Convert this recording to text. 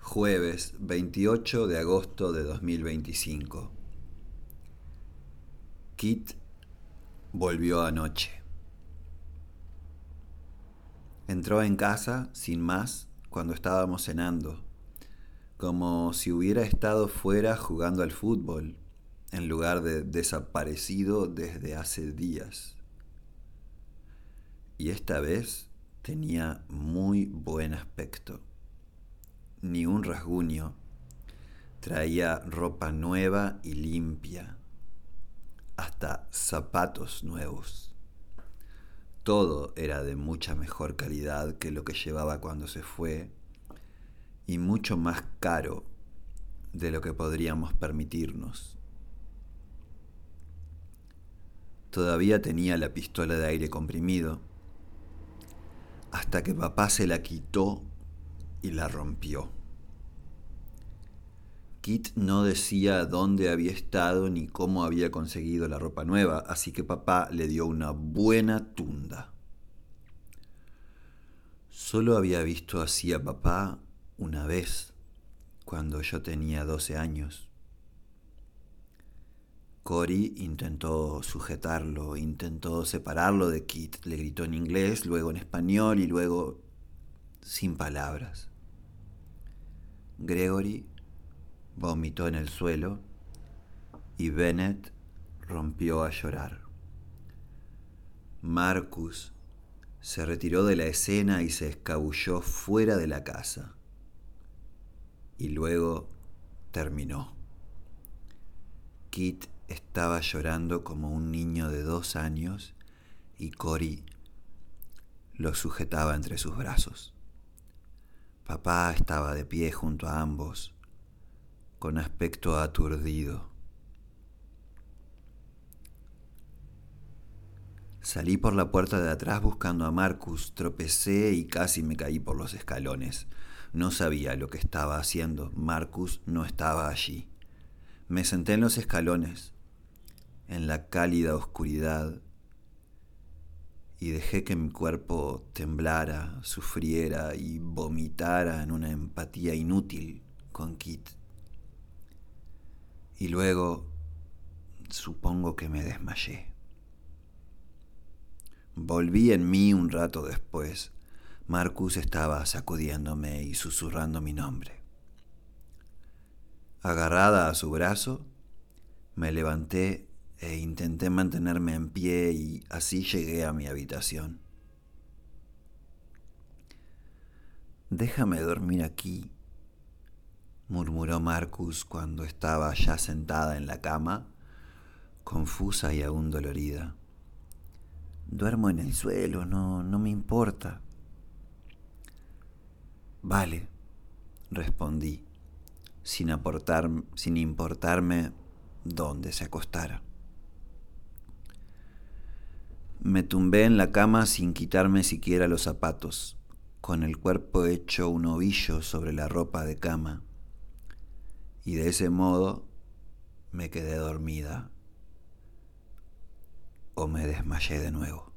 Jueves 28 de agosto de 2025. Kit volvió anoche. Entró en casa, sin más, cuando estábamos cenando, como si hubiera estado fuera jugando al fútbol, en lugar de desaparecido desde hace días. Y esta vez tenía muy buen aspecto. Ni un rasguño. Traía ropa nueva y limpia. Hasta zapatos nuevos. Todo era de mucha mejor calidad que lo que llevaba cuando se fue y mucho más caro de lo que podríamos permitirnos. Todavía tenía la pistola de aire comprimido hasta que papá se la quitó y la rompió. Kit no decía dónde había estado ni cómo había conseguido la ropa nueva, así que papá le dio una buena tunda. Solo había visto así a papá una vez, cuando yo tenía 12 años. Cory intentó sujetarlo, intentó separarlo de Kit, le gritó en inglés, luego en español y luego sin palabras. Gregory vomitó en el suelo y Bennett rompió a llorar. Marcus se retiró de la escena y se escabulló fuera de la casa. Y luego terminó. Kit estaba llorando como un niño de 2 años y Cory lo sujetaba entre sus brazos. Papá estaba de pie junto a ambos, con aspecto aturdido. Salí por la puerta de atrás buscando a Marcus, tropecé y casi me caí por los escalones. No sabía lo que estaba haciendo, Marcus no estaba allí. Me senté en los escalones, en la cálida oscuridad, y dejé que mi cuerpo temblara, sufriera y vomitara en una empatía inútil con Kit. Y luego, supongo que me desmayé. Volví en mí un rato después. Marcus estaba sacudiéndome y susurrando mi nombre. Agarrada a su brazo, me levanté e intenté mantenerme en pie y así llegué a mi habitación. «Déjame dormir aquí», murmuró Marcus cuando estaba ya sentada en la cama, confusa y aún dolorida. «Duermo en el suelo, no me importa». «Vale», respondí, sin importarme dónde se acostara. Me tumbé en la cama sin quitarme siquiera los zapatos, con el cuerpo hecho un ovillo sobre la ropa de cama, y de ese modo me quedé dormida o me desmayé de nuevo.